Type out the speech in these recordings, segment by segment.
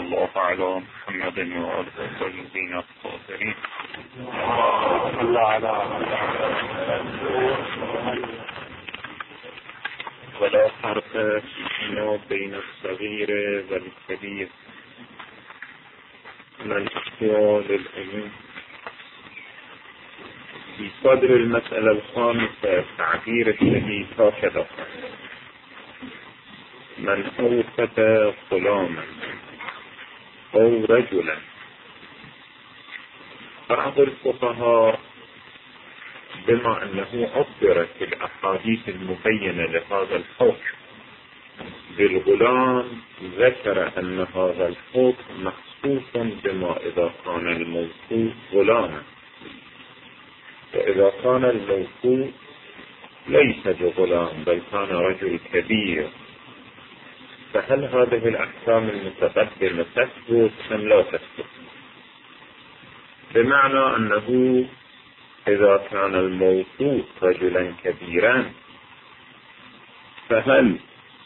الله على محمد وآله الطيبين الطاهرين. ولا فرق فيما بين الصغير والكبير من أحوال العموم. في صدر المسألة الخامسة تعبير الشهيد هكذا: من أوقت غلاما أو رجلا. بعض الفقهاء بما أنه عبرت الأحاديث المبينة لهذا الحكم بالغلام ذكر أن هذا الحكم مخصوص بما إذا كان الموصوف غلاما، وإذا كان الموصوف ليس بغلام بل كان رجل كبير، فهل هذه الأحكام المتقدمة تثبت أم لا تثبت؟ بمعنى أنه إذا كان الموصوف رجلا كبيرا فهل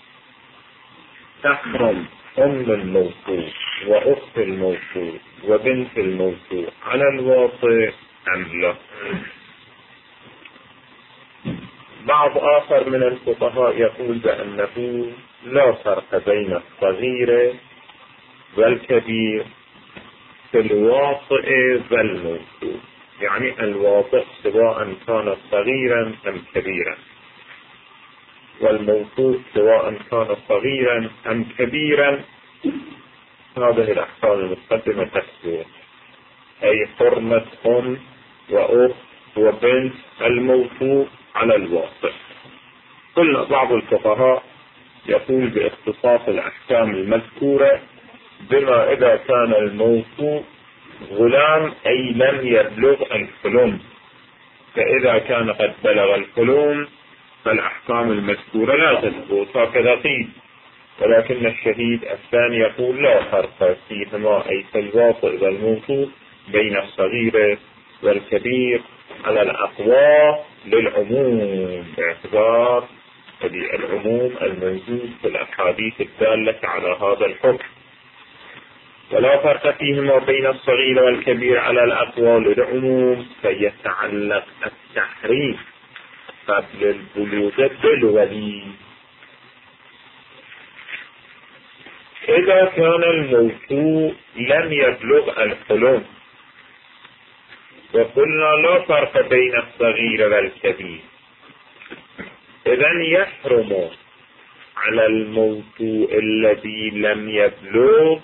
تحرم أم الموصوف وأخت الموصوف وبنت الموصوف على الواقع أم لا؟ بعض آخر من الفقهاء يقول بأنه لا فرق بين الصغير والكبير في الواطئ والموصوف، يعني الواطئ سواء كان صغيرا أم كبيرا، والموصوف سواء كان صغيرا أم كبيرا. هذه الأحكام المتقدمة تثبت، أي حرمة أم وأخت وبنت الموصوف على الواطئ. قلنا بعض الفقهاء يقول باختصاص الأحكام المذكورة بما إذا كان الموصوف غلام أي لم يبلغ الحلم، فإذا كان قد بلغ الحلم فالأحكام المذكورة لا تثبت، هكذا قيل. ولكن الشهيد الثاني يقول لا فرق فيهما، أي في الواطئ والموصوف، بين الصغير والكبير على الأقوى للعموم، باعتبار العموم الموجود في الأحاديث الدالة على هذا الحكم. ولا فرق فيهما بين الصغير والكبير على الأقوى للعموم، فيتعلق التحريم قبل البلوغ بالولي. إذا كان الموصوف لم يبلغ الحلم، وقلنا لا فرق بين الصغير والكبير، إذن يحرم على الموصوف الذي لم يبلغ،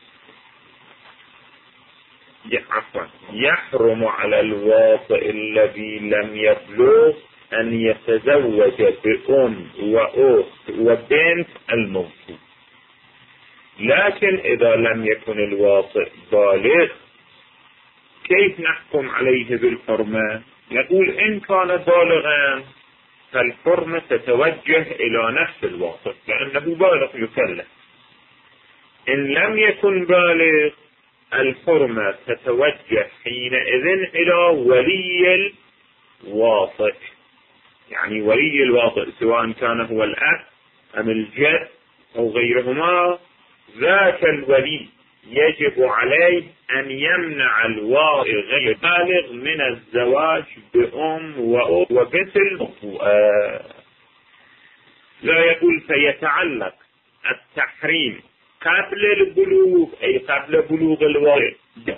يحرم على الواطئ الذي لم يبلغ أن يتزوج بأم وأخت وبنت الموصوف. لكن إذا لم يكن الواطئ بالغ كيف نحكم عليه بالحرمة؟ نقول إن كان بالغا فالحرمة تتوجه إلى نفس الواطئ لأنه بالغ يكلف. إن لم يكن بالغ الحرمة تتوجه حينئذ إلى ولي الواطئ، يعني ولي الواطئ سواء كان هو الأب أم الجد أو غيرهما، ذاك الولي يجب عليه أن يمنع الواطئ غير بالغ من الزواج بأم وأخت وبنت الموصوفة. لا يقول فيتعلق التحريم قبل البلوغ، أي قبل بلوغ الواطئ،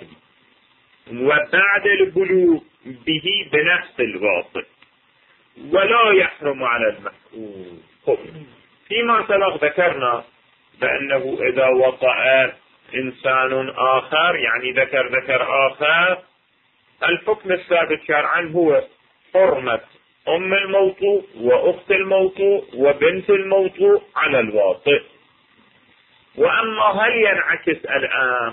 وبعد البلوغ به بنفس الواطئ، ولا يحرم على المحكوم. فيما سبق ذكرنا بأنه إذا وطأ إنسان آخر، يعني ذكر آخر، الحكم الثابت شرعا هو حرمة أم الموطوء وأخت الموطوء وبنت الموطوء على الواطئ. وأما هل ينعكس الأمر؟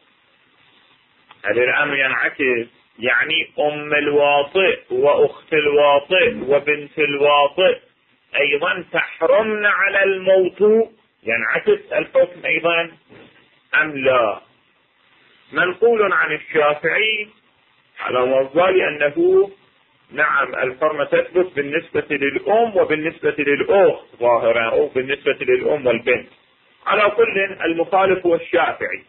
هل الأمر ينعكس؟ يعني أم الواطئ وأخت الواطئ وبنت الواطئ أيضا تحرمن على الموطوء، ينعكس الحكم أيضا أم لا؟ منقول عن الشافعي على مظال أنه نعم الحرمة تثبت بالنسبة للأم وبالنسبة للأخت ظاهرا، أو بالنسبة للأم والبنت، على كل المخالف هو الشافعي،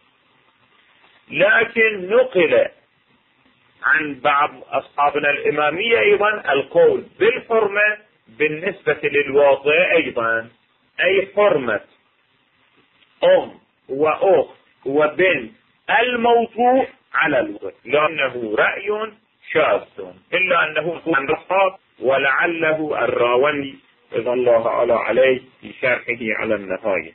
لكن نقل عن بعض أصحابنا الإمامية أيضا القول بالحرمة بالنسبة للواطئ أيضا، أي حرمة أم وأخت وبنت الموطوء على الوطئ، لأنه رأي شاذ إلا أنه عن أصحاب، ولعله الراوندي رضي الله تعالى عليه في شرحه على النهاية.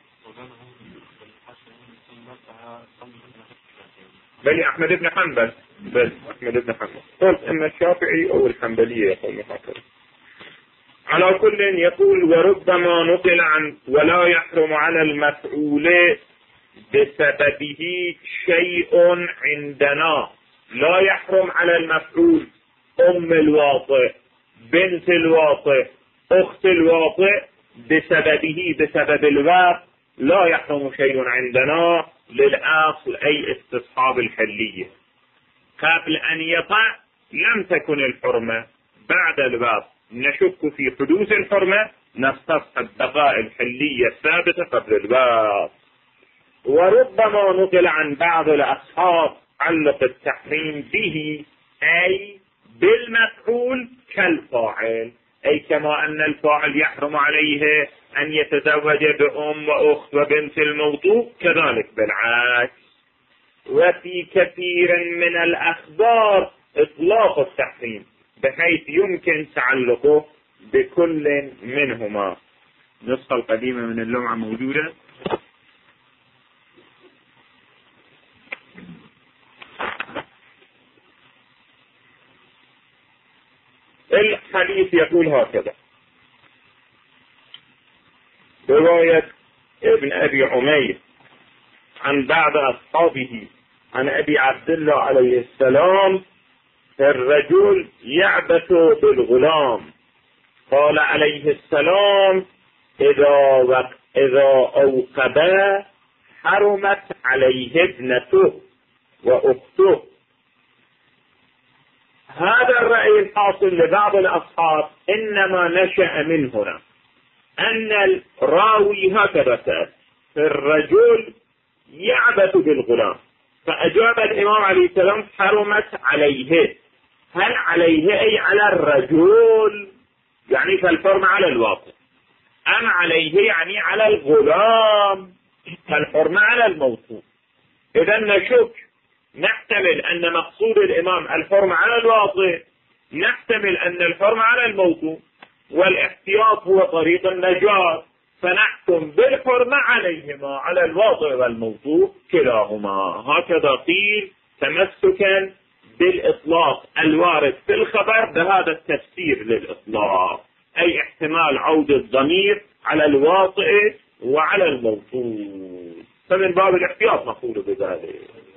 بل أحمد بن حنبل، قلت إما الشافعي أو الحنبلية يقول هكذا. على كل يقول وربما نقل عن ولا يحرم على المفعول بسببه شيء عندنا، لا يحرم على المفعول أم الواطئ، بنت الواطئ، أخت الواطئ بسببه، بسبب الواقع لا يحرم شيء عندنا للأصل أي استصحاب الحلية. قبل أن يقع لم تكن الحرمة، بعد الواقع نشك في حدوث الحرمة نستصحب بقاء الحلية الثابتة قبل الواقع. وربما نقل عن بعض الأصحاب علق التحريم به أي بالمفعول كالفاعل، أي كما أن الفاعل يحرم عليه أن يتزوج بأم وأخت وبنت الموطوء كذلك بالعكس. وفي كثير من الأخبار إطلاق التحريم بحيث يمكن تعلقه بكل منهما. النسخة القديمة من اللمعة موجودة. الحديث يقول هكذا: رواية ابن أبي عمير عن بعض أصحابه عن أبي عبد الله عليه السلام: الرجل يعبث بالغلام، قال عليه السلام: إذا أوقبا حرمت عليه ابنته وأخته. هذا الرأي الحاصل لبعض الأصحاب إنما نشأ من هنا، أن الراوي هكذا سأل: الرجل يعبث بالغلام، فأجاب الإمام عليه السلام: حرمت عليه. هل عليه أي على الرجل يعني فالحرمة على الواقع، أم عليه يعني على الغلام فالحرمة على الموصوف؟ إذا نشك، نحتمل أن مقصود الإمام الحرمة على الواطئ، نحتمل أن الحرمة على الموضوع، والاحتياط هو طريق النجاة، فنحكم بالحرمة عليهما، على الواطئ والموضوع كلاهما. هكذا قيل تمسكا بالإطلاق الوارد في الخبر بهذا التفسير للإطلاق، أي احتمال عود الضمير على الواطئ وعلى الموضوع، فمن باب الاحتياط نقول بذلك.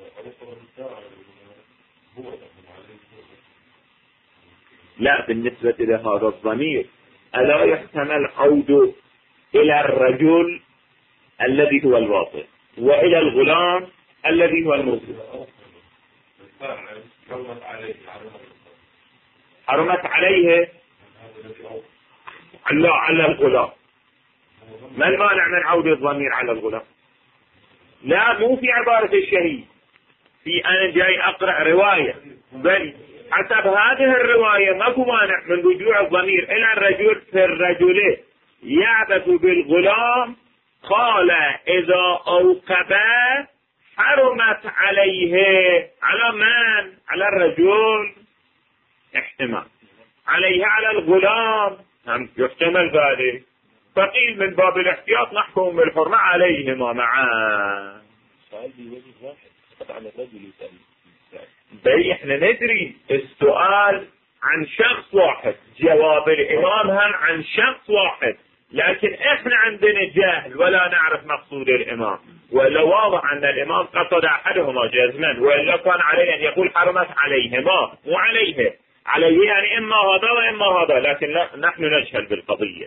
لا، بالنسبة لهذا الضمير ألا يحتمل عود إلى الرجل الذي هو الواطئ وإلى الغلام الذي هو الموضوع؟ حرمت عليه لا على الغلام. ما المانع من عود الضمير على الغلام؟ لا، مو في عبارة الشهيد، في أنا جاي أقرأ رواية، بل حسب هذه الرواية ماكو مانع من رجوع الضمير إلى الرجل. في الرجل يعبث بالغلام، قال إذا أوقبا حرمت عليه. على من؟ على الرجل احتمال، عليه على الغلام هم يحتمل ذلك، فقيل من باب الاحتياط نحكم بالحرمة عليهما معا. بل احنا ندري السؤال عن شخص واحد، جواب الامام هم عن شخص واحد، لكن احنا عندنا جهل ولا نعرف مقصود الامام، ولا واضح ان الامام قصد احدهما جزما، والا كان عليه ان يقول حرمت عليهما مو عليه. عليه يعني اما هذا واما هذا، لكن لا، نحن نجهل بالقضية.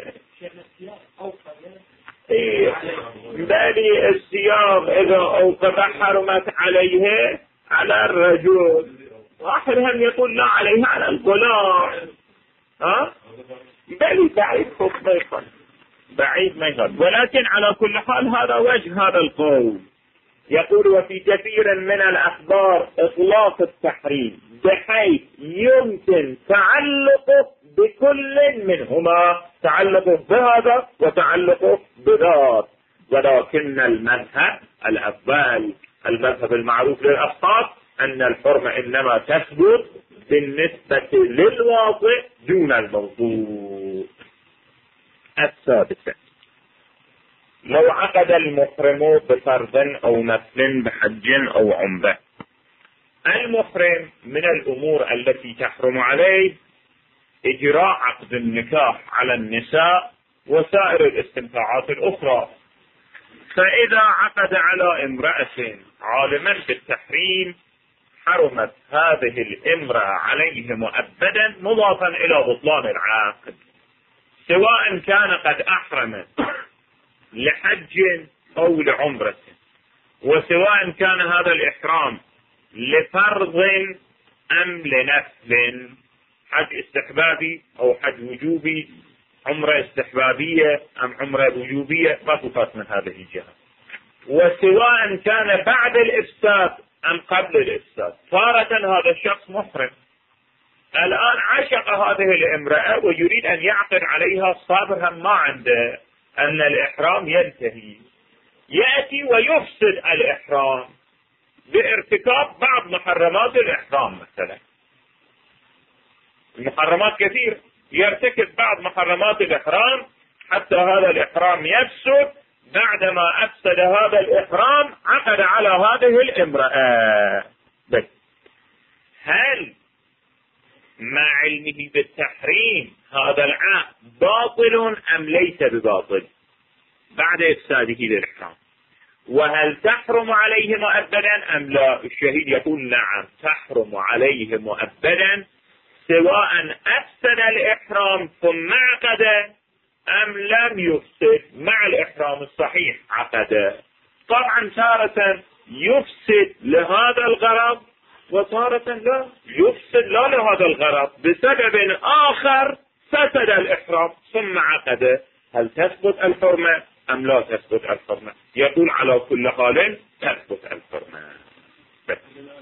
بالي السياق اذا اوقف حرمت عليه على الرجل، واحد هم يقول لا عليه على الغلام. بالي بعيد حكم. بعيد ما يغلب. ولكن على كل حال هذا وجه هذا القول. يقول وفي كثير من الأخبار إطلاق التحريم بحيث يمكن تعلقه بكل منهما، تعلقه بهذا وتعلقه بذاك. ولكن المذهب الأفضل، المذهب المعروف للأصحاب، أن الحرمة إنما تثبت بالنسبة للواقع دون الموضوع. السادسة: لو عقد المحرم بفرض أو نفل بحج أو عمرة. المحرم من الأمور التي تحرم عليه إجراء عقد النكاح على النساء وسائر الاستمتاعات الأخرى. فإذا عقد على امرأة عالما بالتحريم حرمت هذه الامرأة عليه مؤبدا، مضافا إلى بطلان العقد، سواء كان قد أحرم لحج أو لعمرة، وسواء كان هذا الإحرام لفرض أم لنفل، حج استحبابي أو حج وجوبي، عمرة استحبابية أم عمرة وجوبية، ما تفات من هذه الجهة، وسواء كان بعد الإفساد أم قبل الإفساد. تارة هذا الشخص محرم، الآن عشق هذه الامرأة ويريد أن يعقد عليها، صابرها ما عنده أن الإحرام ينتهي، يأتي ويفسد الإحرام بارتكاب بعض محرمات الإحرام. مثلا المحرمات كثير، يرتكب بعض محرمات الإحرام حتى هذا الإحرام يفسد. بعدما أفسد هذا الإحرام عقد على هذه الامرأة. بس هل مع علمه بالتحريم هذا العقد باطل أم ليس بباطل بعد إفساده للإحرام؟ وهل تحرم عليه مؤبدا أم لا؟ الشهيد يقول نعم، تحرم عليه مؤبدا، سواء أفسد الإحرام ثم عقد أم لم يفسد مع الإحرام الصحيح عقد. طبعا تارة يفسد لهذا الغرض وتارة لا يفسد لا لهذا الغرض، بسبب آخر فسد الإحرام ثم عقد. هل تثبت الحرمة أم لا تثبت الحرمة؟ يقول على كل حال تثبت الحرمة. بس.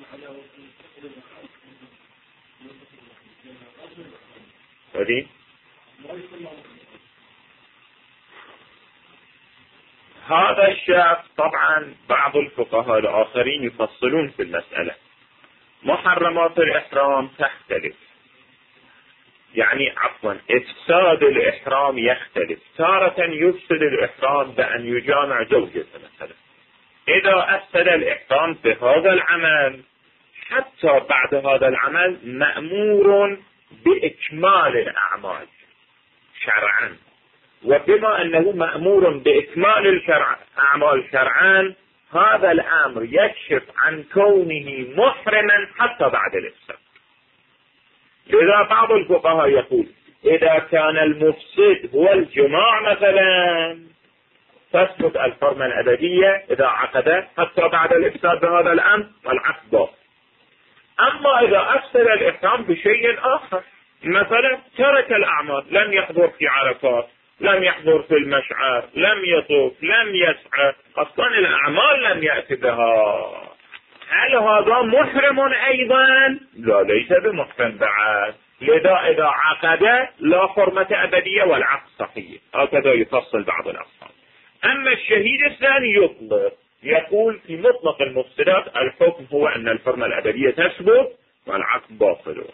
هذا الشخص طبعا بعض الفقهاء الآخرين يفصلون في المسألة. محرمات الإحرام تختلف، يعني عفوا إفساد الإحرام يختلف. تارة يفسد الإحرام بأن يجامع زوجته مثلا، إذا أفسد الإحرام بهذا العمل حتى بعد هذا العمل مأمور بإكمال الأعمال شرعا، وبما أنه مأمور بإكمال الأعمال شرعا هذا الأمر يكشف عن كونه محرما حتى بعد الإفساد. لذا بعض الفقهاء يقول إذا كان المفسد هو الجماع مثلا تثبت الحرمة الأبدية إذا عقد حتى بعد الإفساد بهذا الأمر والعقد باطل. أما إذا أفسد الإحرام بشيء آخر، مثلا ترك الأعمال، لم يحضر في عرفات، لم يحضر في المشعر، لم يطوف، لم يسعى، أصلا الأعمال لم يأتي بها، هل هذا محرم أيضا؟ لا، ليس بمحرم بعد. لذا إذا عقد لا حرمة أبدية والعقد صحيح. هكذا يفصل بعض الأصحاب. أما الشهيد الثاني يطلق، يقول في مطلق المفسدات الحكم هو أن الحرمة الأبدية تثبت والعقد باطل.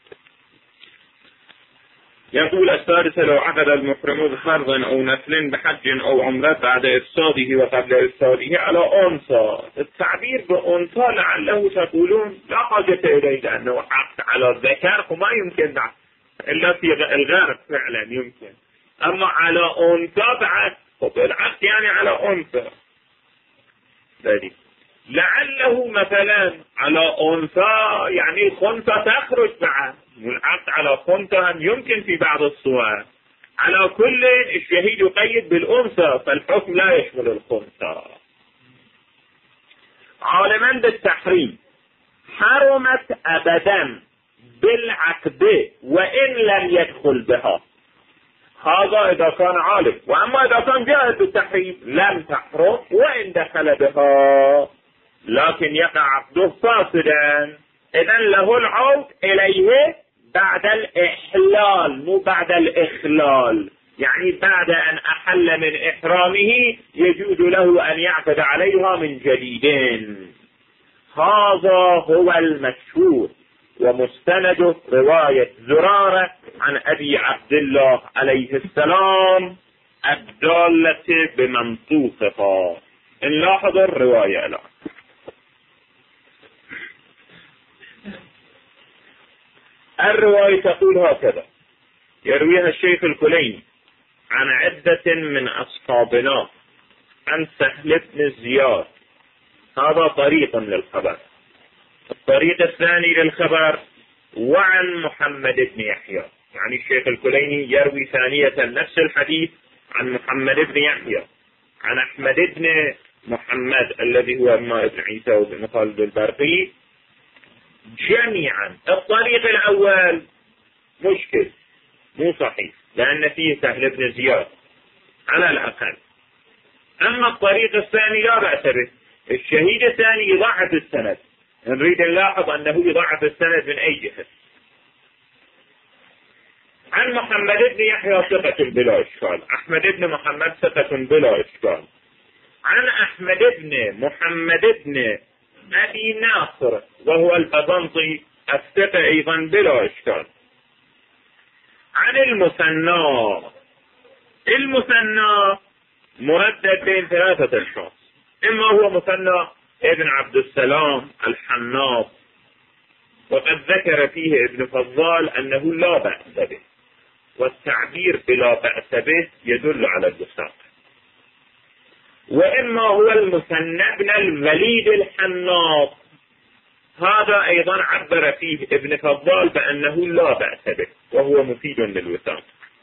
يقول السادسة: لو عقد المحرم بفرض أو نفل بحج أو عمرة بعد إفساده وقبل إفساده على أنثى. التعبير بأنثى لعله تقولون لا حاجة إليه لأنه عقد على الذكر وما يمكن بعد إلا في الغرب فعلا يمكن، أما على أنثى بعد العقد يعني على أنثى. لعله مثلا على أنثى يعني خنثى تخرج بعد، والعقد على خنثى يمكن في بعض الصور. على كل الشهيد يقيد بالأنثى فالحكم لا يشمل الخنثى. عالما بالتحريم حرمت أبدا بالعقد وإن لم يدخل بها. هذا إذا كان عالم. وأما إذا كان جاهز بالتحريم لم تحرم وإن دخل بها، لكن يقع عقده فاسدا، إذن له العود إليه بعد الإحلال مو بعد الإخلال، يعني بعد أن أحل من إحرامه يجوز له أن يعقد عليها من جديد. هذا هو المشهور ومستند رواية زرارة عن أبي عبد الله عليه السلام الدالة بمنطوقها. نلاحظ الرواية الآن. الرواية تقول هكذا: يرويها الشيخ الكليني عن عدة من أصحابنا عن سهل بن زياد. هذا طريق للخبر. الطريق الثاني للخبر وعن محمد بن يحيى، يعني الشيخ الكليني يروي ثانية نفس الحديث عن محمد بن يحيى عن أحمد بن محمد الذي هو أما ابن عيسى وابن خالد البرقي جميعا. الطريق الأول مشكل مو صحيح لأن فيه سهل بن زياد على الأقل، أما الطريق الثاني لا بأس به. الشهيد الثاني يضعف السند، نريد نلاحظ أنه يضعف السند من أي جهة. عن محمد بن يحيى ثقة بلا إشكال، أحمد بن محمد ثقة بلا إشكال. عن أحمد بن محمد بن أبي ناصر وهو البزنطي الثقة أيضا بلا إشكال. عن المثنى مردد بين ثلاثة أشخاص، إما هو مثنى ابن عبد السلام الحناط، وقد ذكر فيه ابن فضال أنه لا بأس به، والتعبير بلا بأس به يدل على الوثاق. وإما هو المثنى ابن الوليد الحناط، هذا أيضا عبر فيه ابن فضال بأنه لا بأس به وهو مفيد للوثاق.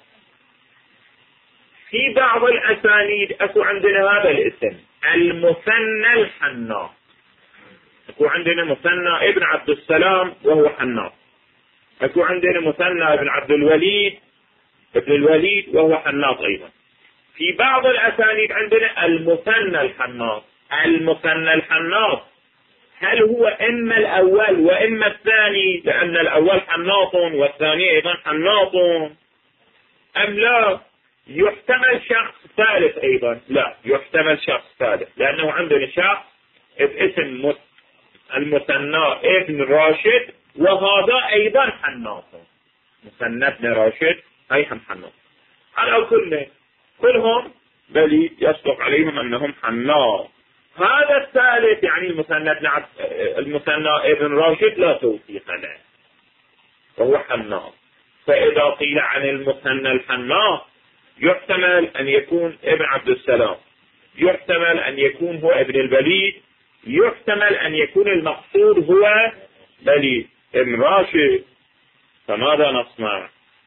في بعض الأسانيد أكو عندنا هذا الاسم المثنى الحناط، أكو عندنا مثنى ابن عبد السلام وهو حناط، أكو عندنا مثنى ابن عبد الوليد ابن الوليد وهو حناط أيضا. في بعض الأسانيد عندنا المثنى الحناط. المثنى الحناط هل هو إما الأول وإما الثاني، لأن الأول حناط والثاني أيضا حناط، أم لا يحتمل شخص ثالث أيضا؟ لا، يحتمل شخص ثالث، لأنه عندنا شخص باسم المثنى ابن راشد وهذا أيضا حناط، مثنى ابن راشد أي حناط. على كلهم بل يصدق عليهم أنهم حناط. هذا الثالث يعني المثنى ابن راشد لا توثيق له وهو حناط. فإذا قيل عن المثنى الحناط يحتمل أن يكون ابن عبد السلام، يحتمل أن يكون هو ابن الوليد، يحتمل أن يكون المقصود هو وليد ابن راشد. فماذا نصنع؟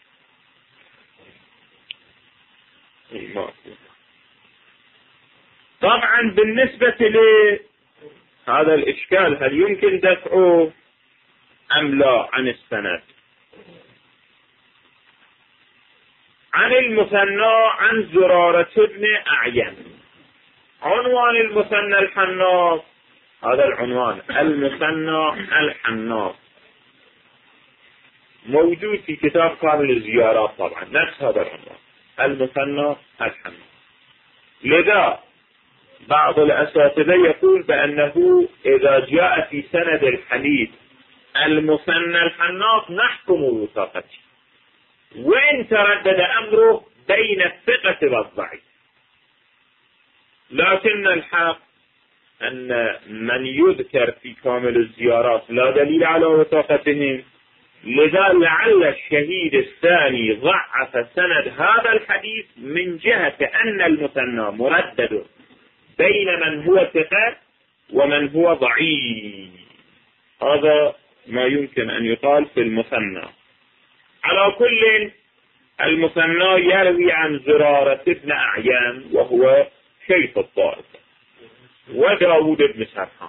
طبعا بالنسبة لهذا الإشكال هل يمكن دفعه أم لا عن السند؟ عن المثنى عن زرارة بن أعين. عنوان المثنى الحناط، هذا العنوان المثنى الحناط موجود في كتاب كامل الزيارات، طبعا نفس هذا العنوان المثنى الحناط. لذا بعض الأساتذة يقول بأنه إذا جاء في سند الحديث المثنى الحناط نحكم بوثاقته، وإن تردد أمره بين الثقة والضعيف. لكن الحق أن من يذكر في كامل الزيارات لا دليل على وثاقتهم، لذا لعل الشهيد الثاني ضعف سند هذا الحديث من جهة أن المثنى مردد بين من هو ثقة ومن هو ضعيف. هذا ما يمكن أن يقال في المثنى. على كل المثنى يروي عن زرارة بن أعيان وهو شيخ الطائفة وداود بن سرحان.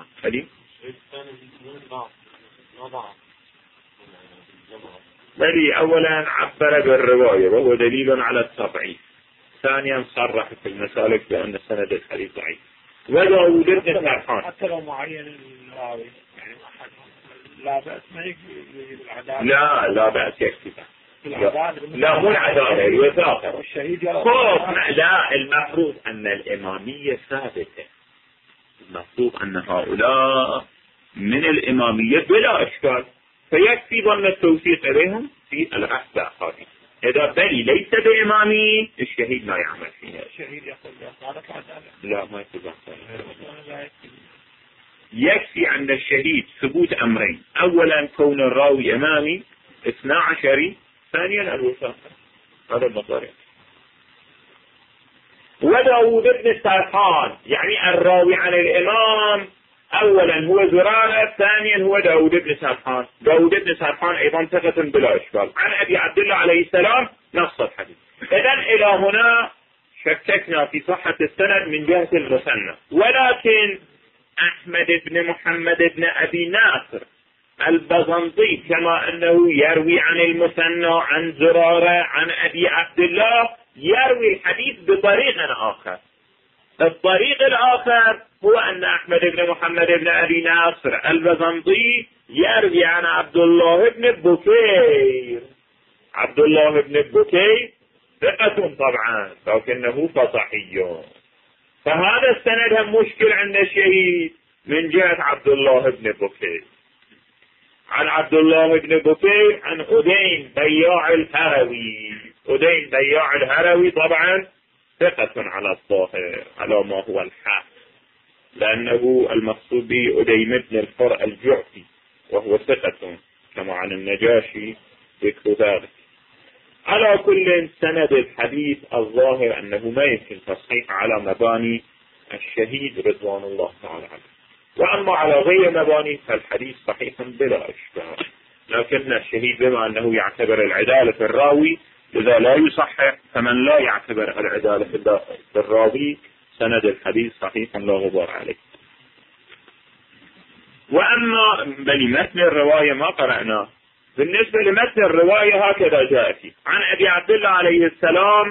بل أولا عبر بالرواية وهو دليل على التضعيف، ثانيا صرح في المسالك بأن سند الحديث ضعيف. وداود بن سرحان حتى لو معين الراوي يعني لا بأس ما يكفي العدالة. لا بأس يكفي. لا مو العدالة الوثاقة. لا المفروض أن الإمامية ثابتة، المفروض أن هؤلاء من الإمامية بلا إشكال، فيكفي ظن التوثيق إليهم في العهد الآخرين. إذا بني ليس بإمامي الشهيد لا يعمل فيها. الشهيد يقول لا ما يكفي. يكفي عند الشهيد ثبوت أمرين، أولا كون الراوي إمامي 12، ثانيا الوثاقة. هذا المطارق. وداود بن سرحان يعني الراوي عن الإمام أولا هو زرارة، ثانيا هو داود بن سرحان. داود بن سرحان أيضا ثقة بلا إشكال عن أبي عبد الله عليه السلام نص الحديث. إذن إلى هنا شككنا في صحة السند من جهة المثنى، ولكن أحمد بن محمد بن أبي ناصر البزنطي كما أنه يروي عن المثنى عن زرارة عن أبي عبد الله يروي الحديث بطريق آخر. الطريق الآخر هو أن أحمد بن محمد بن أبي ناصر البزنطي يروي عن عبد الله بن بكير. عبد الله بن بكير ثقة طبعا لكنه فصحي، فهذا السند هم مشكل عند الشهيد من جهة عبد الله بن بكير. عن عبد الله بن بكير عن أدين بياع الهروي. أدين بياع الهروي طبعا ثقة على الظاهر على ما هو الحق، لأنه المقصود به أديم بن الفرع الجعفي وهو ثقة كما عن النجاشي ذكر ذلك. على كل سند الحديث الظاهر أنه ما يمكن تصحيح على مباني الشهيد رضوان الله تعالى عنه، وأما على غير مباني فالحديث صحيح بلا إشكال. لكن الشهيد بما أنه يعتبر العدالة في الراوي إذا لا يصحح، فمن لا يعتبر العدالة في الراوي سند الحديث صحيح لا غبار عليه. وأما بمتن الرواية ما قرأناه. بالنسبة لمتن الرواية هكذا جاء فيه عن أبي عبد الله عليه السلام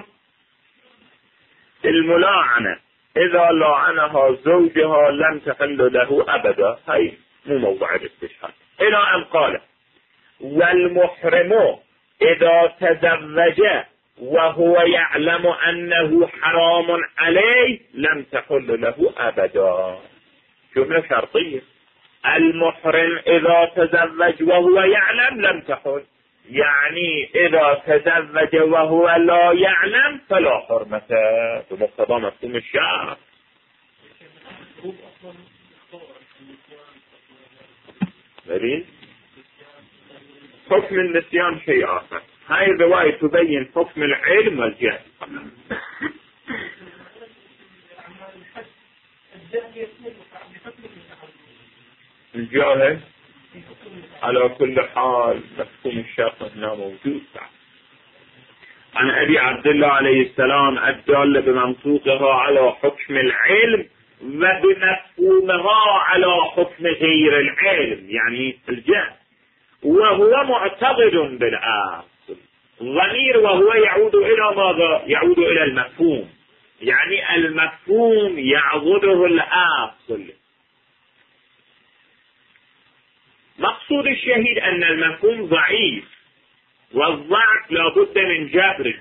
الملاعنة إذا لعنها زوجها لم تحل له أبدا، هاي مو موضع الاستشهاد، إلى أن قال والمحرم إذا تزوج وهو يعلم أنه حرام عليه لم تحل له أبدا. جملة شرطية. المحرم إذا تزوج وهو يعلم لم تحل، يعني إذا تزوج وهو لا يعلم فلا حرمة بمقتضى مفهوم الشرع. حكم النسيان شيء آخر. هاي الرواية تبين حكم العلم والجهل. الجاهل على كل حال مفهوم الشرط هنا موجود. عن أبي عبد الله عليه السلام الدالة بمنطوقها على حكم العلم وبمفهومها على حكم غير العلم يعني الجهل، وهو معتقد بالأصل. ضمير وهو يعود إلى ماذا؟ يعود إلى المفهوم، يعني المفهوم يعضده الأصل. مقصود الشهيد أن المفهوم ضعيف، والضعف لابد من جبره.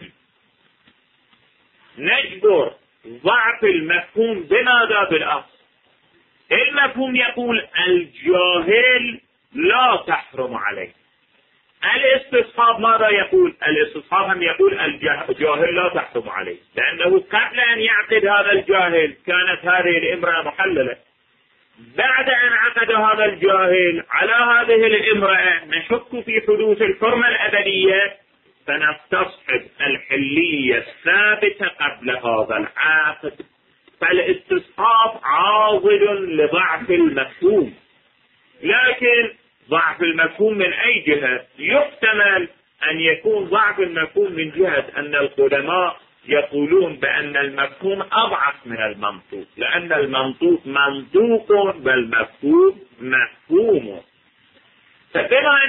نجبر ضعف المفهوم بماذا؟ بالأصل. المفهوم يقول الجاهل لا تحرم عليه. الاستصحاب ماذا يقول؟ الاستصحاب هم يقول الجاهل لا تحرم عليه، لأنه قبل أن يعقد هذا الجاهل كانت هذه الامرأة محللة. بعد أن عقد هذا الجاهل على هذه الامرأة نشك في حدوث الحرمة الأبدية، فنستصحب الحلية الثابتة قبل هذا العقد. فالاستصحاب عاضل لضعف المفهوم، لكن ضعف المفهوم من أي جهة؟ يحتمل أن يكون ضعف المفهوم من جهة أن القدماء يقولون بأن المفهوم أضعف من المنطوق، لأن المنطوق منطوق والمفهوم مفهوم. فبما أن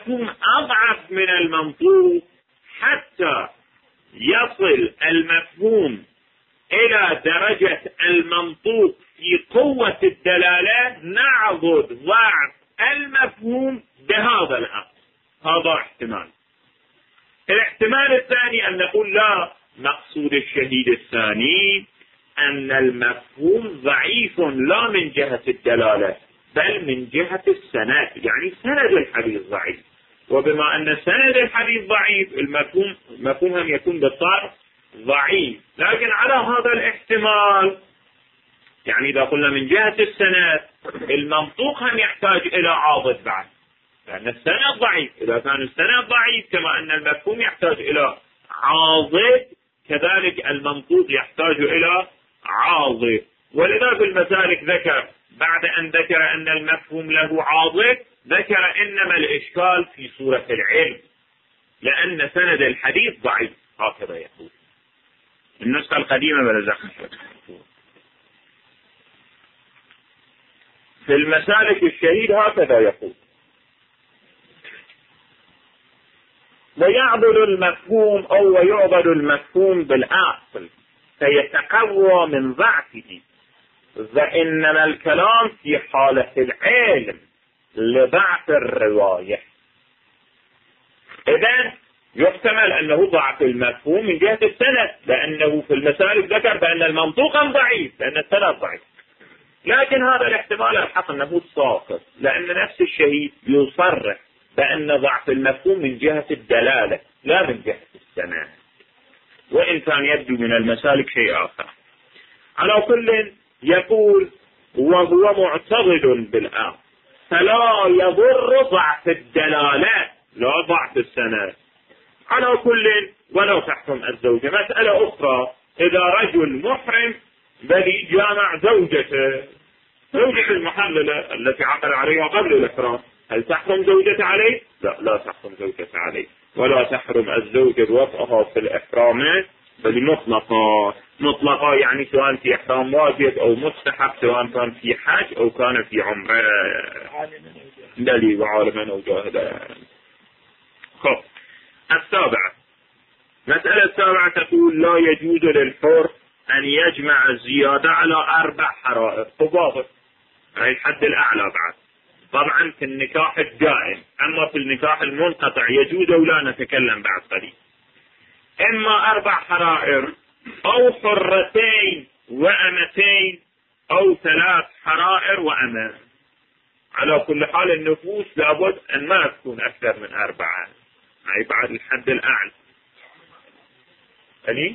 المفهوم أضعف من المنطوق حتى يصل المفهوم إلى درجة المنطوق في قوة الدلالة، نعضد ضعف المفهوم بهذا الأمر. هذا احتمال. الاحتمال الثاني أن نقول لا، مقصود الشهيد الثاني أن المفهوم ضعيف لا من جهة الدلالة بل من جهة السند، يعني سند الحديث ضعيف، وبما أن سند الحديث ضعيف المفهوم هم يكون بالطرف ضعيف. لكن على هذا الاحتمال، يعني إذا قلنا من جهة السند المنطوق هم يحتاج إلى عاضد بعد، لأن السند ضعيف. إذا كان السند ضعيف كما أن المفهوم يحتاج إلى عاضد، كذلك المنطوق يحتاج إلى عاضد. ولذا في المسالك ذكر بعد أن ذكر أن المفهوم له عاضد، ذكر إنما الإشكال في صورة العلم، لأن سند الحديث ضعيف. هكذا يقول النسخة القديمة بلزخ. في المسالك الشهيد هكذا يقول: ويعضل المفهوم أو ويعضل المفهوم بالعقل فيتقوى من ضعفه، فإنما الكلام في حالة العلم لضعف الرواية. إذن يحتمل أنه ضعف المفهوم من جهة السند، لأنه في المسالك ذكر بأن المنطوق ضعيف لأن السند ضعيف. لكن هذا الاحتمال الحق أنه ساقط، لأن نفس الشيء يصرح بأن ضعف المفهوم من جهة الدلالة لا من جهة السند، وإن كان يبدو من المسالك شيء آخر. على كل يقول: وهو معتضد بالأمر فلا يضر ضعف الدلالة لا ضعف السند. على كل ولا تحكم الزوجة. مسألة أخرى: إذا رجل محرم بل جامع زوجته، زوجة المحللة التي عقد عليها قبل الإحرام، هل تحرم زوجته عليه؟ لا تحرم زوجته عليه، ولا تحرم الزوجة وطئها في الإحرام بل مطلقة، يعني سواء في إحرام واجب أو مستحب، سواء كان في حج أو كان في عمره، دليل وعالما أو جاهدا. خب، السابعة، مسألة السابعة تقول: لا يجوز للحر أن يجمع الزيادة على 4 حرائر. ضابط أي الحد الأعلى بعد. طبعا في النكاح الدائم، أما في النكاح المنقطع يجوز ولا نتكلم بعد قليل. إما 4 حرائر أو حرتين وأمتين أو 3 حرائر وأمة. على كل حال النفوس لابد أن ما تكون أكثر من 4، أي بعد الحد الأعلى. يعني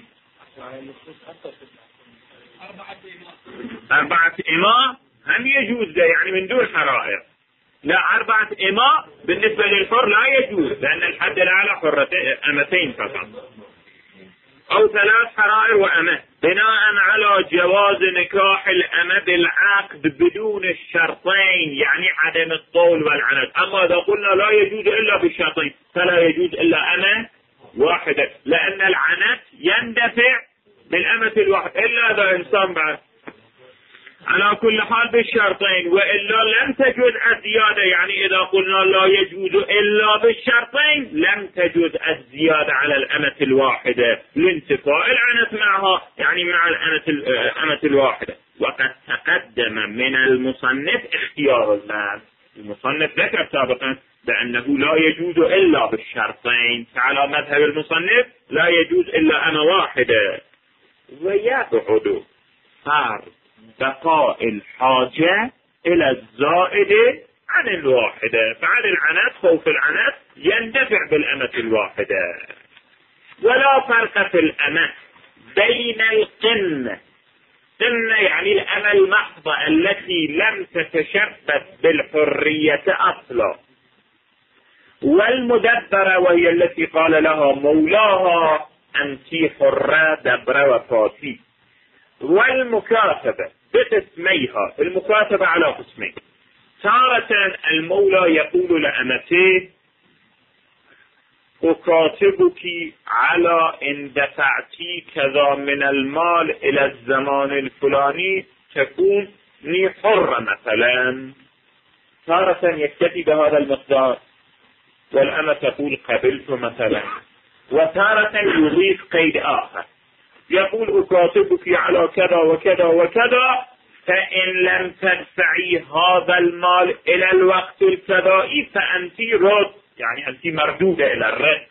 4 إماء هم يجوز، يعني من دون حرائر. لا، 4 إماء بالنسبة للحر لا يجوز، لأن الحد الأعلى أمتين فقط، أو 3 حرائر وأمة، بناء على جواز نكاح الأمة بالعقد بدون الشرطين، يعني عدم الطول والعنت. أما إذا قلنا لا يجوز إلا بالشرطين فلا يجوز إلا أمة واحدة، لأن العنت يندفع بالأمة الواحدة إلا إذا إنسان بعد. على كل حال بالشرطين، وإلا لم تجوز الزيادة، يعني إذا قلنا لا يجوز إلا بالشرطين لم تجوز الزيادة على الأمة الواحدة لانتفاء العنت معها، يعني مع الأمة الواحدة. وقد تقدم من المصنف اختيار المال. المصنف ذكر سابقا بأنه لا يجوز إلا بالشرطين، فعلى مذهب المصنف لا يجوز إلا أمة واحدة. ويبعد فرض بقاء الحاجة إلى الزائد عن الواحدة، فعن العنت خوف العنت يندفع بالأمة الواحدة. ولا فرق في الأمة بين القمة، قمة يعني الأمة المحضة التي لم تتشبث بالحرية أصلا، والمدبرة وهي التي قال لها مولاها أنت حرة دبرة وفاتي، والمكاتبة بقسميها. المكاتبة على قسمين: تارة المولى يقول لأمته: أكاتبك على إن دفعتي كذا من المال إلى الزمان الفلاني تكوني حرة مثلا. تارة يكتفي بهذا المقدار، والأمة تقول قبلت مثلا، وتارة يضيف قيد آخر يقول أكاتبك على كذا وكذا وكذا، فإن لم تدفعي هذا المال إلى الوقت الكذائي فأنت رد، يعني أنت مردودة إلى الرد.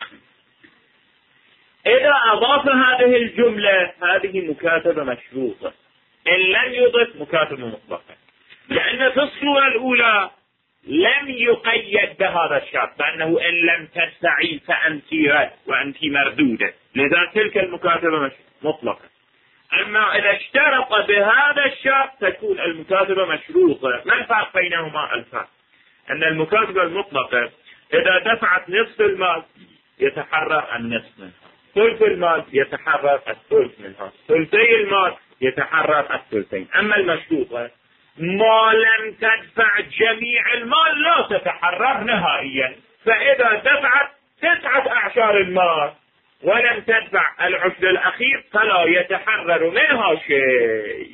إذا أضاف هذه الجملة هذه مكاتبة مشروطة، إن لم يضف مكاتبة مطلقة، لأن في الصورة الأولى لم يقيد بهذا الشرط بأنه إن لم تدفعي فأنت رد وأنت مردودة، لذا تلك المكاتبة مطلقة. أما إذا اشترط بهذا الشرط تكون المكاتبة مشروطة. ما الفرق بينهما؟ الفرق أن المكاتبة المطلقة إذا دفعت نصف المال يتحرر النصف منها، ثلث المال يتحرر الثلث منها، ثلثي المال يتحرر الثلثين. أما المشروطة ما لم تدفع جميع المال لا تتحرر نهائيا، فإذا دفعت 9/10 المال ولم تدفع العشر الأخير فلا يتحرر منها شيء.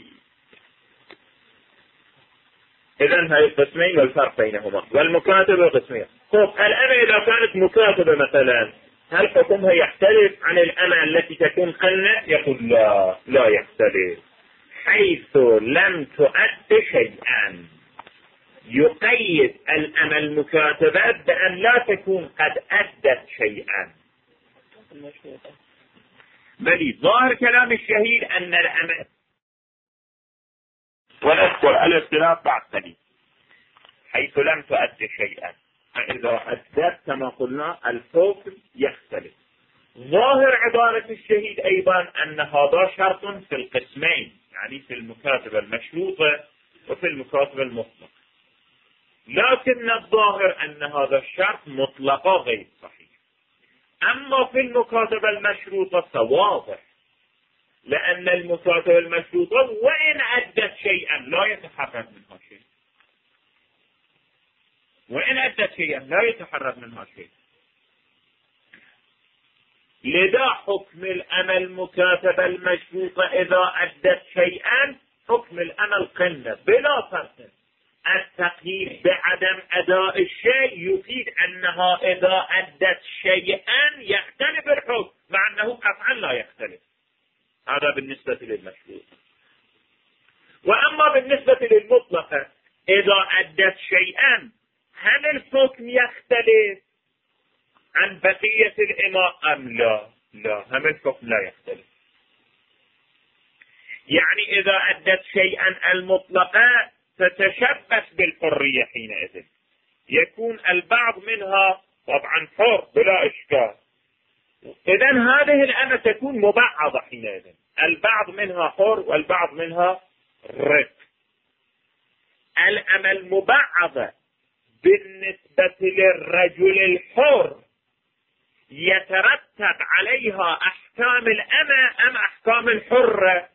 إذن هاي القسمين والفرق بينهما. والمكاتبة قسمين. طب الأمة إذا كانت مكاتبة مثلا هل حكمها يختلف عن الأمة التي تكون قنة؟ يقول لا يختلف، حيث لم تؤد شيئا. يقيد الأمة المكاتبة بأن لا تكون قد أدت شيئا. بل ظاهر كلام الشهيد أن الأمة، ونذكر الاختلاف بعد قليل، حيث لم تؤد شيئا، فإذا أدت كما قلنا الحكم يختلف. ظاهر عبارة الشهيد أيضا أن هذا شرط في القسمين، يعني في المكاتبة المشروطة وفي المكاتبة المطلقة، لكن الظاهر أن هذا الشرط مطلقا غير صحيح. أما في المكاتبة المشروطة فواضح، لأن المكاتبة المشروطة وإن أدت شيئا لا يتحرر منها شيء، وإن أدت شيئا لا يتحرر منها شيء. لذا حكم الأمة المكاتبة المشروطة إذا أدت شيئا حكم الأمة القنة بلا فرق. التقييد بعدم أداء الشيء يفيد أنها إذا أدت شيئا يختلف الحكم، مع أنه قطعا لا يختلف. هذا بالنسبة للمشروط. وأما بالنسبة للمطلقة إذا أدت شيئا هل الحكم يختلف عن بقية الإماء أم لا؟ لا، هم الحكم لا يختلف. يعني إذا أدت شيئا المطلقة تتشبث بالحرية حينئذ، يكون البعض منها طبعا حر بلا إشكال. إذن هذه الأمة تكون مبعضة حينئذ، البعض منها حر والبعض منها رق. الأمة المبعضة بالنسبة للرجل الحر يترتب عليها أحكام الأمة أم أحكام الحرة؟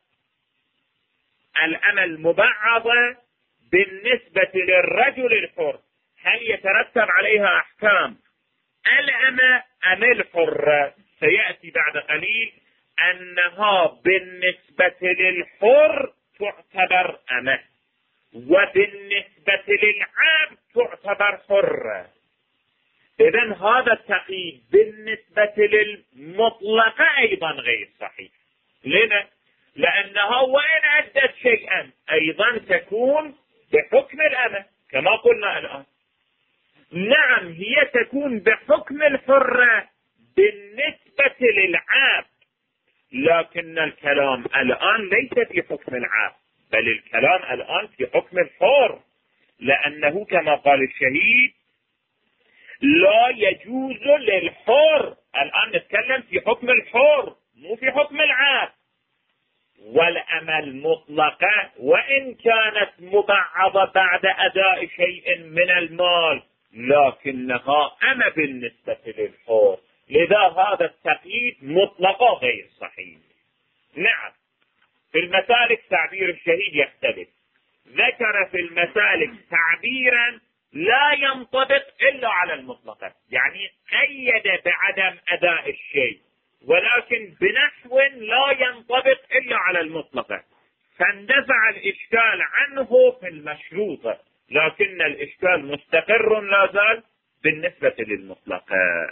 الأمة المبعضة بالنسبة للرجل الحر هل يترتب عليها أحكام الأمة أم الحرة؟ سيأتي بعد قليل أنها بالنسبة للحر تعتبر أمة، وبالنسبة للعبد تعتبر حرة. إذن هذا التقييد بالنسبة للمطلقة أيضا غير صحيح. لما؟ لأنها وإن أدت شيئا أيضا تكون بحكم الأمة كما قلنا الآن. نعم هي تكون بحكم الحرة بالنسبة للعبد، لكن الكلام الآن ليس في حكم العبد، بل الكلام الآن في حكم الحر، لأنه كما قال الشهيد لا يجوز للحر. الآن نتكلم في حكم الحر مو في حكم العبد. والأمة المطلقة وإن كانت مبعضة بعد أداء شيء من المال لكنها أمة بالنسبة للحر، لذا هذا التقييد مطلقا غير صحيح. نعم في المسالك تعبير الشهيد يختلف، ذكر في المسالك تعبيرا لا ينطبق إلا على المطلقة، يعني قيد بعدم أداء الشيء ولكن بنحو لا ينطبق إلا على المطلقة، فاندفع الإشكال عنه في المشروطة، لكن الإشكال مستقر لا زال بالنسبة للمطلقة.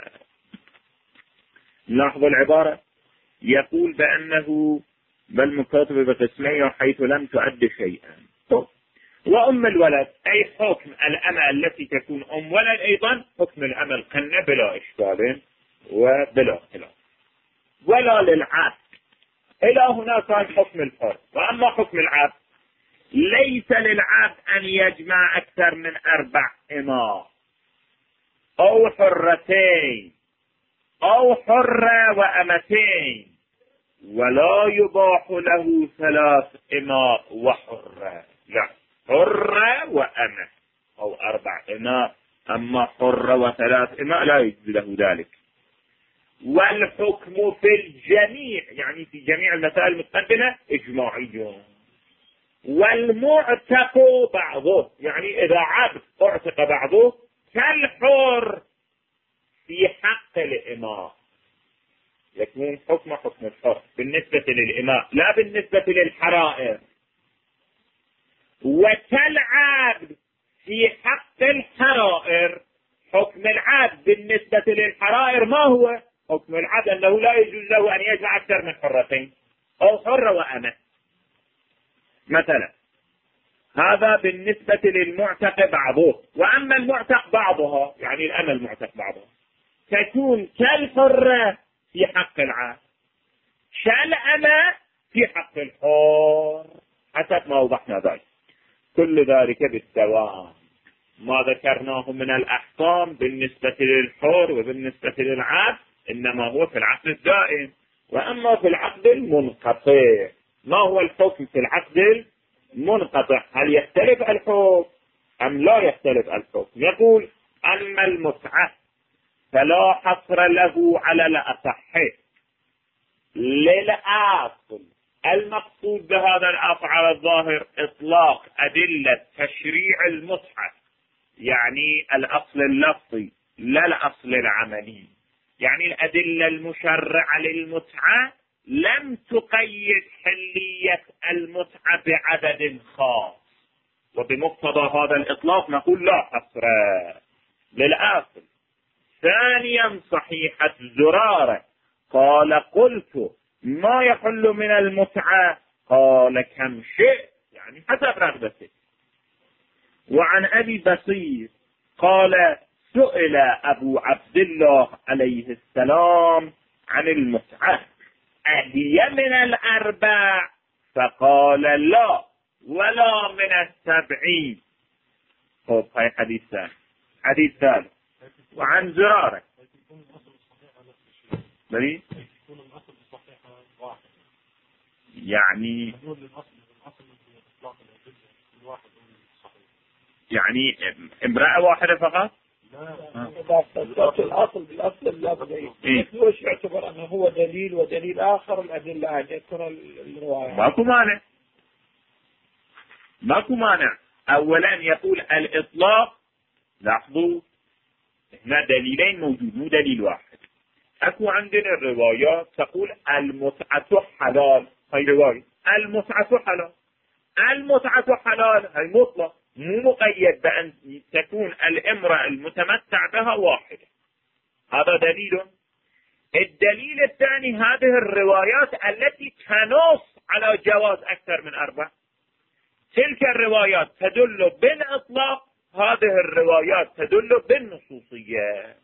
لاحظوا العبارة، يقول بأنه بل مكاتب بقسمية حيث لم تؤد شيئا. وأم الولد أي حكم الأمة التي تكون أم ولد أيضا حكم الأمة القنة بلا إشكال وبلا خلاف. ولا للعبد، إلى هنا كان حكم الحر. وأما حكم العبد ليس للعبد أن يجمع أكثر من 4 إماء أو حرتين أو حرة وأمتين، ولا يباح له 3 إماء وحرة، لا، حرة وأمة أو 4 إماء، أما حرة و3 إماء لا يجوز له ذلك. والحكم في الجميع، يعني في جميع المسائل المتقدمة إجماعي. والمعتق بعضه، يعني إذا عبد اعتق بعضه كالحر في حق الإماء، يكون حكم الحر بالنسبة للإماء لا بالنسبة للحرائر. وكالعبد في حق الحرائر، حكم العبد بالنسبة للحرائر ما هو؟ حكم العبد أنه لا يجوز له أن يجمع أكثر من حرتين أو حرة وأمة مثلا. هذا بالنسبة للمعتق بعضه. وأما المعتق بعضها، يعني الأمة المعتق بعضها، تكون كالحرة في حق العبد كالأمة في حق الحر، حسب ما وضحنا ذلك. كل ذلك بالدوام. ما ذكرناه من الأحكام بالنسبة للحر وبالنسبة للعبد إنما هو في العقد الدائم. وأما في العقد المنقطع، ما هو الحكم في العقد المنقطع؟ هل يختلف الحكم أم لا يختلف الحكم؟ يقول أما المتعة فلا حصر له على الأصح للأصل. المقصود بهذا الأصل على الظاهر إطلاق أدلة تشريع المتعة، يعني الأصل اللفظي لا الأصل العملي. يعني الأدلة المشرعة للمتعة لم تقيد حلية المتعة بعدد خاص، وبمقتضى هذا الإطلاق نقول لا حصر للأصل. ثانيا صحيحة زرارة قال قلت ما يحل من المتعة؟ قال كم شئت، يعني حسب رغبتك. وعن أبي بصير قال سئل أبو عبد الله عليه السلام عن المتعة أهي من 4؟ فقال لا ولا من 70. طيب هاي حديث ثاني. حديث ثالث وعن زرارة يعني امرأة واحدة فقط؟ الأصل بالأصل اللفظي وش يعتبر أنه هو دليل ودليل آخر الأدلة يذكر الرواية. ماكو مانع. أولا يقول الإطلاق، لاحظوا هنا دليلين موجود مو دليل واحد. أكو عندنا الروايات تقول المتعة حلال، هاي رواية المتعة حلال. المتعة حلال هاي مطلق، مو مقيد بأن تكون الامرأة المتمتع بها واحدة. هذا دليل. الدليل الثاني هذه الروايات التي تنص على جواز أكثر من 4. تلك الروايات تدل بالإطلاق، هذه الروايات تدل بالنصوصية.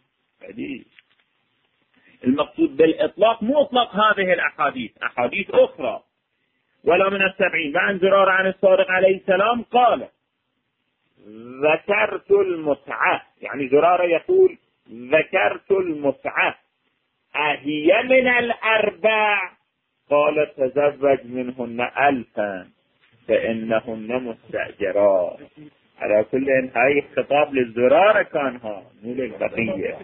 المقصود بالإطلاق مو إطلاق هذه الأحاديث، أحاديث أخرى. ولا من 70. وعن زرارة عن الصادق عليه السلام قال ذكرت المتعة، يعني زرارة يقول ذكرت المتعة أهي من 4؟ قال تزوج منهن 1000 فإنهن مستأجرات. على كل هاي خطاب للزرارة كان، ها مو للبقية.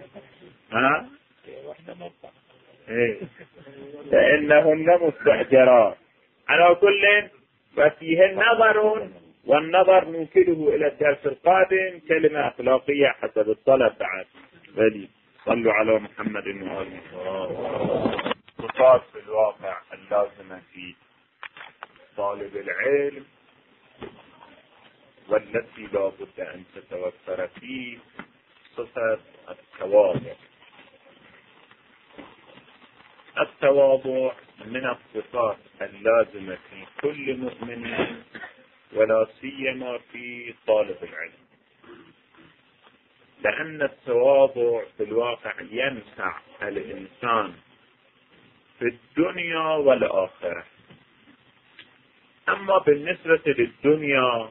فإنهن مستأجرات. على كل ففيه النظر، والنظر ننكله إلى الدرس القادم. كلمة أخلاقية حسب الطلب بعد. صلوا على محمد وآله. صفات في الواقع اللازمة في طالب العلم والتي لا بد أن تتوفر فيه صفة التواضع من الصفات اللازمة في كل مؤمن ولا سيما في طالب العلم، لأن التواضع في الواقع ينفع الإنسان في الدنيا والآخرة. أما بالنسبة للدنيا،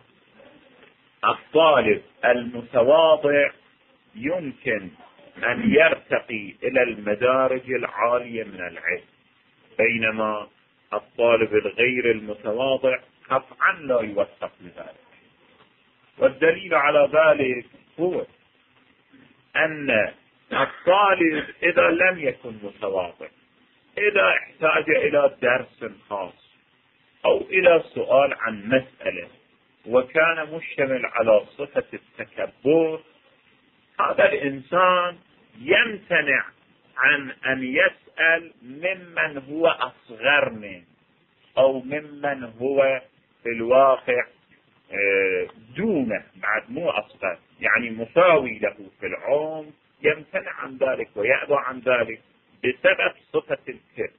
الطالب المتواضع يمكن أن يرتقي إلى المدارج العالية من العلم، بينما الطالب الغير المتواضع قطعا لا يوفق لذلك. والدليل على ذلك هو أن الطالب إذا لم يكن متواضع، إذا احتاج إلى درس خاص أو إلى سؤال عن مسألة وكان مشتمل على صفة التكبر، هذا الإنسان يمتنع عن أن يسأل ممن هو أصغر منه أو ممن هو في الواقع دونه، بعد مو أصغر، يعني مساوي له في العمر، يمتنع عن ذلك ويأبى عن ذلك بسبب صفة الكبر.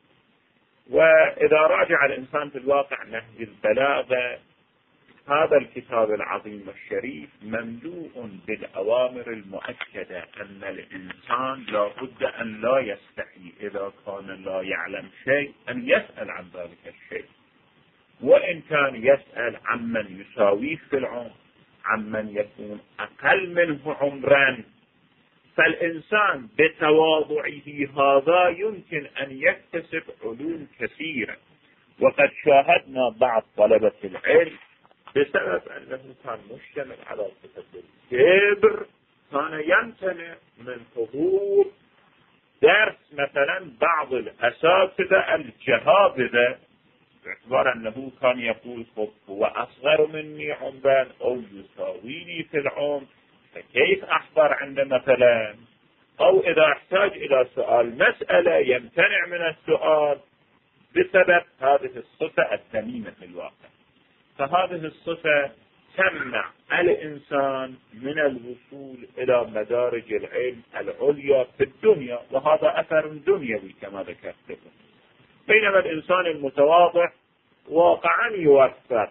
وإذا راجع الإنسان في الواقع نهج البلاغة، هذا الكتاب العظيم الشريف مملوء بالأوامر المؤكدة أن الإنسان لا بد أن لا يستحي إذا كان لا يعلم شيء أن يسأل عن ذلك الشيء، وإن كان يسأل عمن يساويه في العمر، عمن يكون أقل منه عمرا. فالإنسان بتواضعه هذا يمكن أن يكتسب علوم كثيرة. وقد شاهدنا بعض طلبة العلم بسبب أنه كان مشتمل على صفة الكبر كان يمتنع من حضور درس مثلا بعض الأساتذة الجهابذة، باعتبار أنه كان يقول هو أصغر مني عمرا أو يساويني في العمر، فكيف أحضر عنده مثلا؟ أو إذا احتاج إلى سؤال مسألة يمتنع من السؤال بسبب هذه الصفة الذميمة في الواقع. فهذه الصفة تمنع الإنسان من الوصول إلى مدارج العلم العليا في الدنيا، وهذا أثر دنيوي كما ذكرت لكم. بينما الإنسان المتواضع واقعا يوفق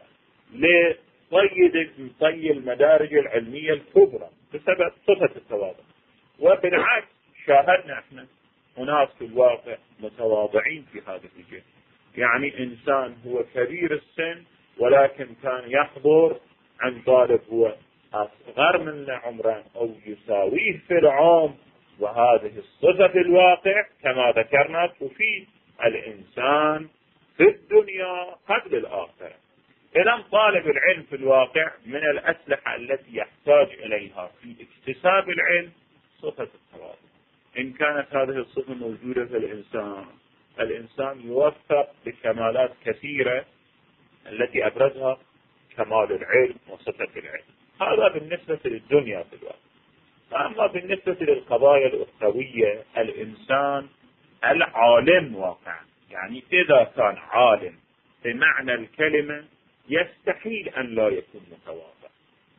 لطي المدارج العلمية الكبرى بسبب صفة التواضع. وبالعكس شاهدنا احنا هناك في الواقع متواضعين في هذا الجهة، يعني إنسان هو كبير السن ولكن كان يحضر عن طالب هو أصغر منه عمرا أو يساويه في العمر، وهذه الصفة في الواقع كما ذكرنا تفيد الإنسان في الدنيا قبل الآخرة. إذن طالب العلم في الواقع من الأسلحة التي يحتاج إليها في اكتساب العلم صفة التواضع. إن كانت هذه الصفة موجودة في الإنسان يوفق بكمالات كثيرة التي أبرزها كمال العلم وصفة العلم. هذا بالنسبة للدنيا في الواقع. أما بالنسبة للقضايا الأخروية، الإنسان العالم واقعا، يعني إذا كان عالم بمعنى الكلمة يستحيل أن لا يكون متواضع،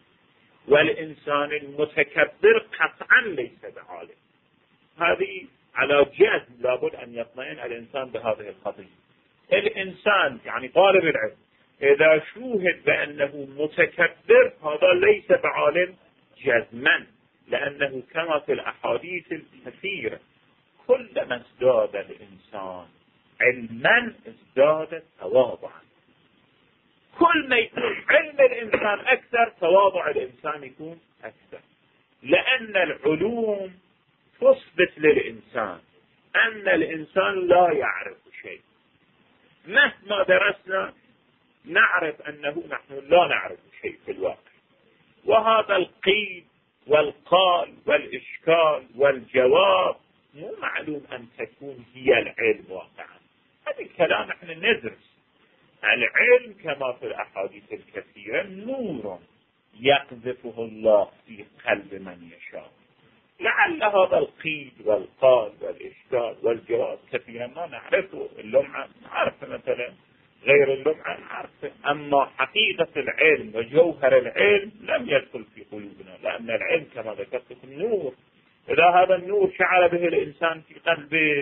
والإنسان المتكبر قطعا ليس بعالم. هذه على جهد لابد أن يطمئن الإنسان بهذه القضية. الإنسان يعني طالب العلم إذا شوهد بأنه متكبر هذا ليس بعالم جزما، لأنه كما في الأحاديث الكثيرة كلما ازداد الإنسان علما ازداد تواضعا. كل ما يكون علم الإنسان أكثر تواضع الإنسان يكون أكثر، لأن العلوم تثبت للإنسان أن الإنسان لا يعرف شيء. مهما درسنا نعرف أنه نحن لا نعرف شيء في الواقع، وهذا القيل والقال والإشكال والجواب مو معلوم أن تكون هي العلم واقعا. هذا الكلام نحن ندرس. العلم كما في الأحاديث الكثيرة نور يقذفه الله في قلب من يشاء. لعل هذا القيل والقال والإشكال والجواب كثيرا ما نعرفه. اللمعة نعرف مثلا، غير اللمعة نعرف، أما حقيقة العلم وجوهر العلم لم يدخل في قلوبنا، لأن العلم كما ذكرت نور. إذا هذا النور شعر به الإنسان في قلبه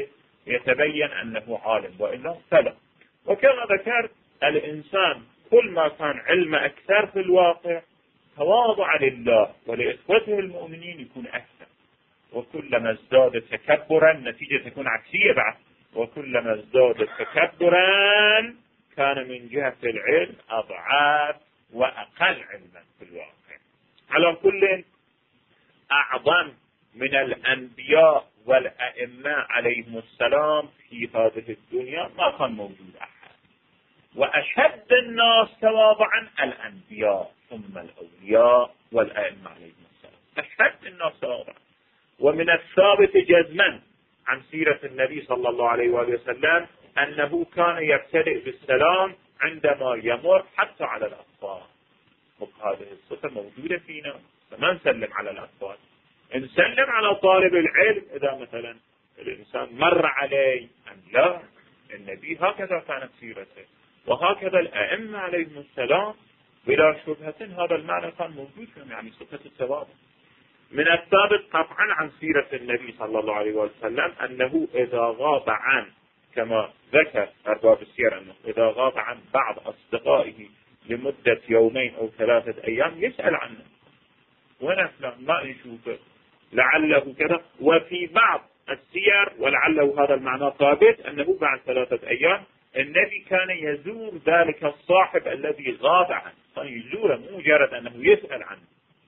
يتبين أنه عالم، وإلا فلا. وكما ذكرت الإنسان كل ما كان علمه أكثر في الواقع تواضع لله ولإخوته المؤمنين يكون أكثر، وكلما ازداد تكبرا النتيجة تكون عكسية بعد، وكلما ازداد تكبرا كان من جهة العلم أضعاف وأقل علما في الواقع. على كل أعظم من الأنبياء والأئمة عليهم السلام في هذه الدنيا ما كان موجود أحد، وأشد الناس تواضعا الأنبياء ثم الأولياء والأئمة عليهم السلام، أشد الناس تواضعا. ومن الثابت جزما عن سيرة النبي صلى الله عليه وآله وسلم أنه كان يبتدئ بالسلام عندما يمر حتى على الأطفال. هذه الصفة موجودة فينا، فما نسلم على الأطفال، نسلم على طالب العلم إذا مثلا الإنسان مر عليه أم لا. النبي هكذا كانت سيرته، وهكذا الأئمة عليهم السلام بلا شبهة هذا المعنى كان موجود فيهم، يعني صفة التواضع. من الثابت قطعا عن سيرة النبي صلى الله عليه وسلم أنه إذا غاب عن، كما ذكر أرباب السير، أنه إذا غاب عن بعض أصدقائه لمدة يومين أو 3 أيام يسأل عنه، وين فلان ما نشوفه لعله كذا. وفي بعض السير ولعله هذا المعنى ثابت أنه بعد 3 أيام النبي كان يزور ذلك الصاحب الذي غاب عنه، كان يزوره مو مجرد أنه يسأل عنه.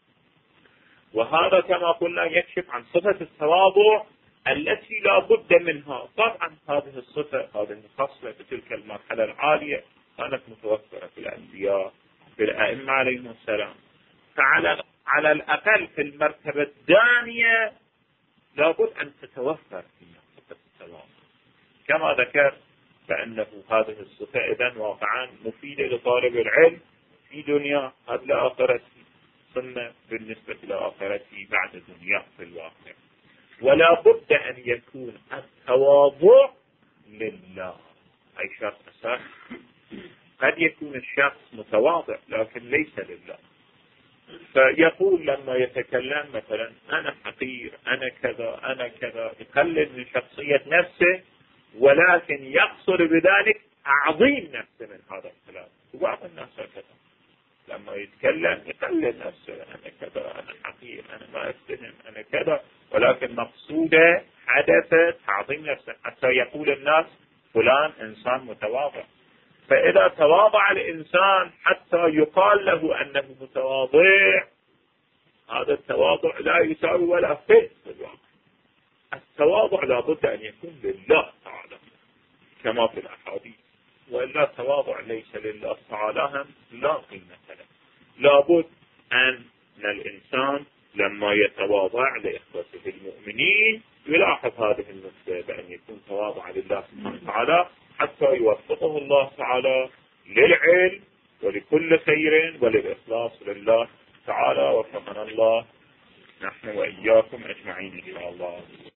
وهذا كما قلنا يكشف عن صفة التواضع التي لا بد منها. طبعا هذه الصفة، هذه الخصلة في تلك المرحلة العالية كانت متوفرة في الأنبياء في الأئمة عليهم السلام، فعلى الأقل في المرتبة الثانية لابد أن تتوفر فيها صفة التواضع. كما ذكر فإنه هذه الصفة إذن واقعا مفيدة لطالب العلم في دنيا قبل آخرته، ثم بالنسبة لآخرته بعد الدنيا في الواقع. ولا بد أن يكون التواضع لله، أي شرط أساسي. قد يكون الشخص متواضع لكن ليس لله، فيقول لما يتكلم مثلا أنا حقير، أنا كذا، أنا كذا، يقلل من شخصية نفسه، ولكن يقصد بذلك تعظيم نفسه من هذا الكلام. وبعض الناس هكذا لما يتكلم يقلل نفسه، أنا كذا، أنا حقير، أنا ما أفتهم، أنا كذا، ولكن مقصوده حدث تعظيم نفسه حتى يقول الناس فلان إنسان متواضع. فإذا تواضع الإنسان حتى يقال له أنه متواضع، هذا التواضع لا يساوي ولا فئ في الواقع. التواضع لابد أن يكون لله تعالى كما في الأحاديث، وإلا التواضع ليس لله تعالى هم لا قيمة له. لابد أن الإنسان لما يتواضع لإخوته المؤمنين يلاحظ هذه النقطة بأن يكون تواضع لله سبحانه وتعالى حتى يوفقه الله تعالى للعلم ولكل خير وللإخلاص لله تعالى. وفقنا الله نحن وإياكم أجمعين إن شاء الله.